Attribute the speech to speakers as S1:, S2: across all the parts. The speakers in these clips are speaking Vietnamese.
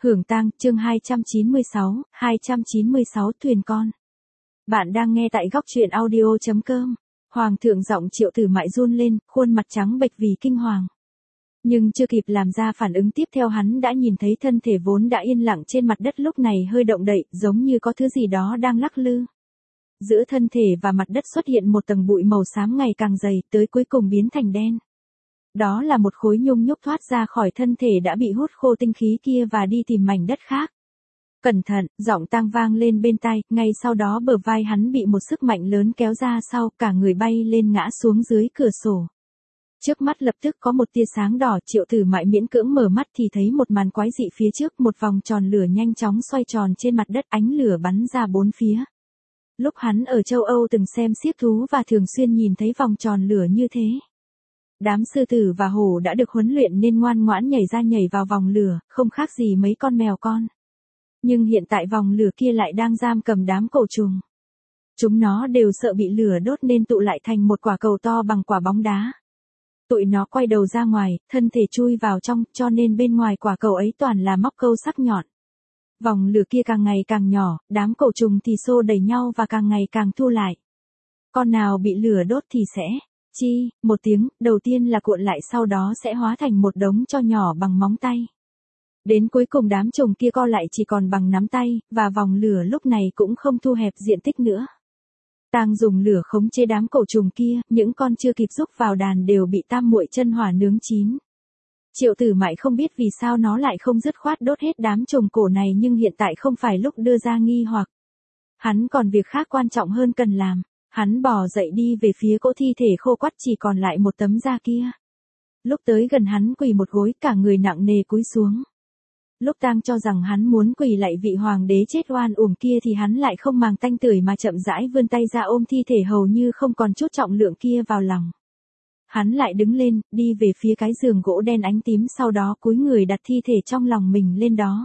S1: Hưởng tang, chương 296 thuyền con. Bạn đang nghe tại góc truyện audio.com. Hoàng thượng giọng Triệu Tử Mại run lên, khuôn mặt trắng bệch vì kinh hoàng. Nhưng chưa kịp làm ra phản ứng tiếp theo hắn đã nhìn thấy thân thể vốn đã yên lặng trên mặt đất lúc này hơi động đậy, giống như có thứ gì đó đang lắc lư. Giữa thân thể và mặt đất xuất hiện một tầng bụi màu xám ngày càng dày, tới cuối cùng biến thành đen. Đó là một khối nhung nhúc thoát ra khỏi thân thể đã bị hút khô tinh khí kia và đi tìm mảnh đất khác. Cẩn thận, giọng tang vang lên bên tai, ngay sau đó bờ vai hắn bị một sức mạnh lớn kéo ra sau, cả người bay lên ngã xuống dưới cửa sổ. Trước mắt lập tức có một tia sáng đỏ, Triệu Tử Mại miễn cưỡng mở mắt thì thấy một màn quái dị phía trước, một vòng tròn lửa nhanh chóng xoay tròn trên mặt đất, ánh lửa bắn ra bốn phía. Lúc hắn ở châu Âu từng xem xiếc thú và thường xuyên nhìn thấy vòng tròn lửa như thế. Đám sư tử và hổ đã được huấn luyện nên ngoan ngoãn nhảy vào vòng lửa, không khác gì mấy con mèo con. Nhưng hiện tại vòng lửa kia lại đang giam cầm đám cổ trùng. Chúng nó đều sợ bị lửa đốt nên tụ lại thành một quả cầu to bằng quả bóng đá. Tụi nó quay đầu ra ngoài, thân thể chui vào trong, cho nên bên ngoài quả cầu ấy toàn là móc câu sắc nhọn. Vòng lửa kia càng ngày càng nhỏ, đám cổ trùng thì xô đẩy nhau và càng ngày càng thu lại. Con nào bị lửa đốt thì sẽ một tiếng, đầu tiên là cuộn lại, sau đó sẽ hóa thành một đống tro nhỏ bằng móng tay. Đến cuối cùng đám trùng kia co lại chỉ còn bằng nắm tay, và vòng lửa lúc này cũng không thu hẹp diện tích nữa. Tang dùng lửa khống chế đám cổ trùng kia, những con chưa kịp rúc vào đàn đều bị tam muội chân hỏa nướng chín. Triệu Tử Mại không biết vì sao nó lại không dứt khoát đốt hết đám trùng cổ này, nhưng hiện tại không phải lúc đưa ra nghi hoặc. Hắn còn việc khác quan trọng hơn cần làm. Hắn bò dậy đi về phía cỗ thi thể khô quắt chỉ còn lại một tấm da kia. Lúc tới gần hắn quỳ một gối, cả người nặng nề cúi xuống. Lúc Tang cho rằng hắn muốn quỳ lại vị hoàng đế chết oan uổng kia thì hắn lại không màng tanh tưởi mà chậm rãi vươn tay ra ôm thi thể hầu như không còn chút trọng lượng kia vào lòng. Hắn lại đứng lên, đi về phía cái giường gỗ đen ánh tím, sau đó cúi người đặt thi thể trong lòng mình lên đó.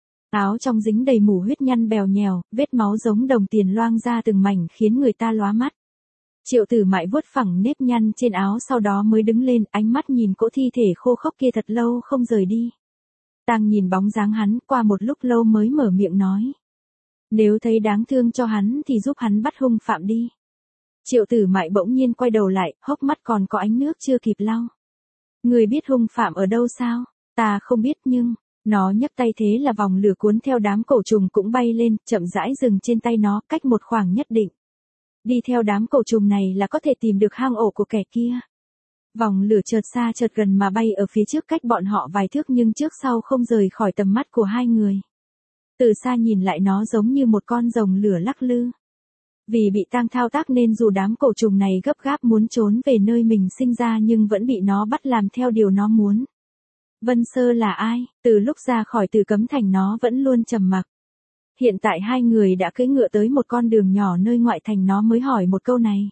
S1: Áo trong dính đầy mủ huyết nhăn bèo nhèo, vết máu giống đồng tiền loang ra từng mảnh khiến người ta lóa mắt. Triệu Tử Mại vuốt phẳng nếp nhăn trên áo sau đó mới đứng lên, ánh mắt nhìn cỗ thi thể khô khốc kia thật lâu không rời đi. Tang nhìn bóng dáng hắn, qua một lúc lâu mới mở miệng nói. Nếu thấy đáng thương cho hắn thì giúp hắn bắt hung phạm đi. Triệu Tử Mại bỗng nhiên quay đầu lại, hốc mắt còn có ánh nước chưa kịp lau. Người biết hung phạm ở đâu sao? Ta không biết nhưng... Nó nhấc tay, thế là vòng lửa cuốn theo đám cổ trùng cũng bay lên, chậm rãi dừng trên tay nó, cách một khoảng nhất định. Đi theo đám cổ trùng này là có thể tìm được hang ổ của kẻ kia. Vòng lửa chợt xa chợt gần mà bay ở phía trước cách bọn họ vài thước nhưng trước sau không rời khỏi tầm mắt của hai người. Từ xa nhìn lại nó giống như một con rồng lửa lắc lư. Vì bị Tang thao tác nên dù đám cổ trùng này gấp gáp muốn trốn về nơi mình sinh ra nhưng vẫn bị nó bắt làm theo điều nó muốn. Vân Sơ là ai? Từ lúc ra khỏi Tử Cấm Thành nó vẫn luôn trầm mặc. Hiện tại hai người đã cưỡi ngựa tới một con đường nhỏ nơi ngoại thành, nó mới hỏi một câu này.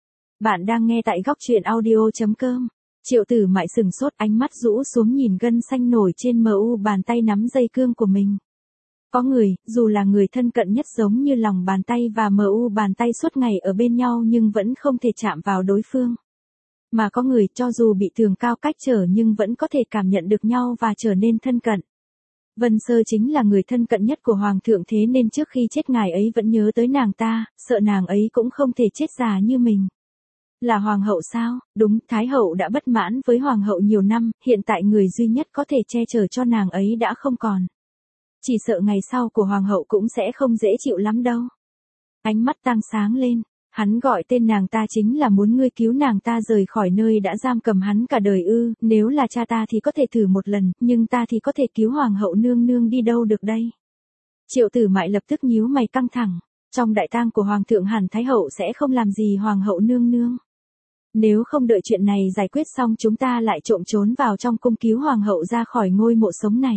S1: Bạn đang nghe tại góc truyện audio.com. Triệu Tử Mại sừng sốt, ánh mắt rũ xuống nhìn gân xanh nổi trên mu bàn tay nắm dây cương của mình. Có người, dù là người thân cận nhất giống như lòng bàn tay và mu bàn tay suốt ngày ở bên nhau nhưng vẫn không thể chạm vào đối phương. Mà có người cho dù bị tường cao cách trở nhưng vẫn có thể cảm nhận được nhau và trở nên thân cận. Vân Sơ chính là người thân cận nhất của Hoàng thượng, thế nên trước khi chết ngài ấy vẫn nhớ tới nàng ta, sợ nàng ấy cũng không thể chết già như mình. Là Hoàng hậu sao? Đúng, Thái hậu đã bất mãn với Hoàng hậu nhiều năm, hiện tại người duy nhất có thể che chở cho nàng ấy đã không còn. Chỉ sợ ngày sau của Hoàng hậu cũng sẽ không dễ chịu lắm đâu. Ánh mắt Tang sáng lên. Hắn gọi tên nàng ta chính là muốn ngươi cứu nàng ta rời khỏi nơi đã giam cầm hắn cả đời ư? Nếu là cha ta thì có thể thử một lần, nhưng ta thì có thể cứu Hoàng hậu nương nương đi đâu được đây? Triệu Tử Mại lập tức nhíu mày căng thẳng. Trong đại tang của Hoàng thượng hẳn Thái hậu sẽ không làm gì Hoàng hậu nương nương. Nếu không đợi chuyện này giải quyết xong chúng ta lại trộm trốn vào trong cung cứu Hoàng hậu ra khỏi ngôi mộ sống này.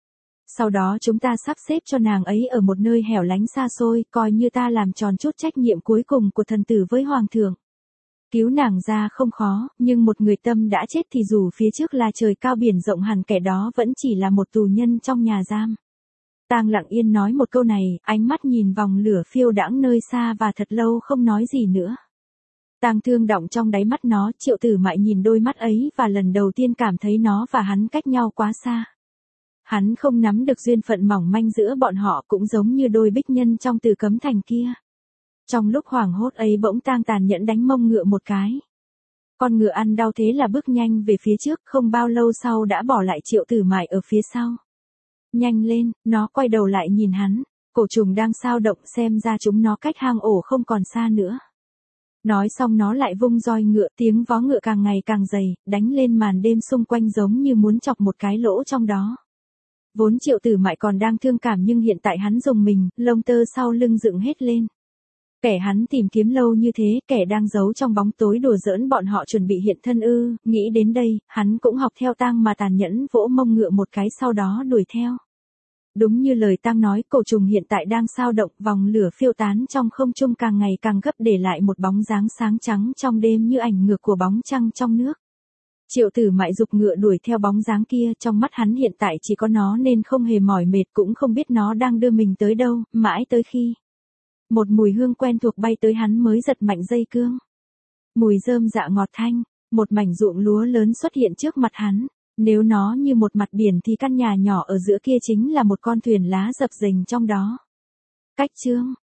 S1: Sau đó chúng ta sắp xếp cho nàng ấy ở một nơi hẻo lánh xa xôi, coi như ta làm tròn chút trách nhiệm cuối cùng của thần tử với Hoàng thượng. Cứu nàng ra không khó, nhưng một người tâm đã chết thì dù phía trước là trời cao biển rộng hẳn kẻ đó vẫn chỉ là một tù nhân trong nhà giam. Tang lặng yên nói một câu này, ánh mắt nhìn vòng lửa phiêu đãng nơi xa và thật lâu không nói gì nữa. Tang thương đọng trong đáy mắt nó, Triệu Tử Mại nhìn đôi mắt ấy và lần đầu tiên cảm thấy nó và hắn cách nhau quá xa. Hắn không nắm được duyên phận mỏng manh giữa bọn họ cũng giống như đôi bích nhân trong Từ Cấm Thành kia. Trong lúc hoảng hốt ấy bỗng tang tàn nhẫn đánh mông ngựa một cái. Con ngựa ăn đau thế là bước nhanh về phía trước, không bao lâu sau đã bỏ lại Triệu Tử Mại ở phía sau. Nhanh lên, nó quay đầu lại nhìn hắn, cổ trùng đang xao động xem ra chúng nó cách hang ổ không còn xa nữa. Nói xong nó lại vung roi ngựa, tiếng vó ngựa càng ngày càng dày, đánh lên màn đêm xung quanh giống như muốn chọc một cái lỗ trong đó. Vốn Triệu Tử Mại còn đang thương cảm nhưng hiện tại hắn dùng mình, lông tơ sau lưng dựng hết lên. Kẻ hắn tìm kiếm lâu như thế, kẻ đang giấu trong bóng tối đùa giỡn bọn họ chuẩn bị hiện thân ư, nghĩ đến đây, hắn cũng học theo Tang mà tàn nhẫn vỗ mông ngựa một cái sau đó đuổi theo. Đúng như lời Tang nói, cổ trùng hiện tại đang xao động, vòng lửa phiêu tán trong không trung càng ngày càng gấp để lại một bóng dáng sáng trắng trong đêm như ảnh ngược của bóng trăng trong nước. Triệu Tử Mại giục ngựa đuổi theo bóng dáng kia, trong mắt hắn hiện tại chỉ có nó nên không hề mỏi mệt cũng không biết nó đang đưa mình tới đâu, mãi tới khi một mùi hương quen thuộc bay tới hắn mới giật mạnh dây cương. Mùi rơm dạ ngọt thanh, một mảnh ruộng lúa lớn xuất hiện trước mặt hắn. Nếu nó như một mặt biển thì căn nhà nhỏ ở giữa kia chính là một con thuyền lá dập dềnh trong đó. Cách chương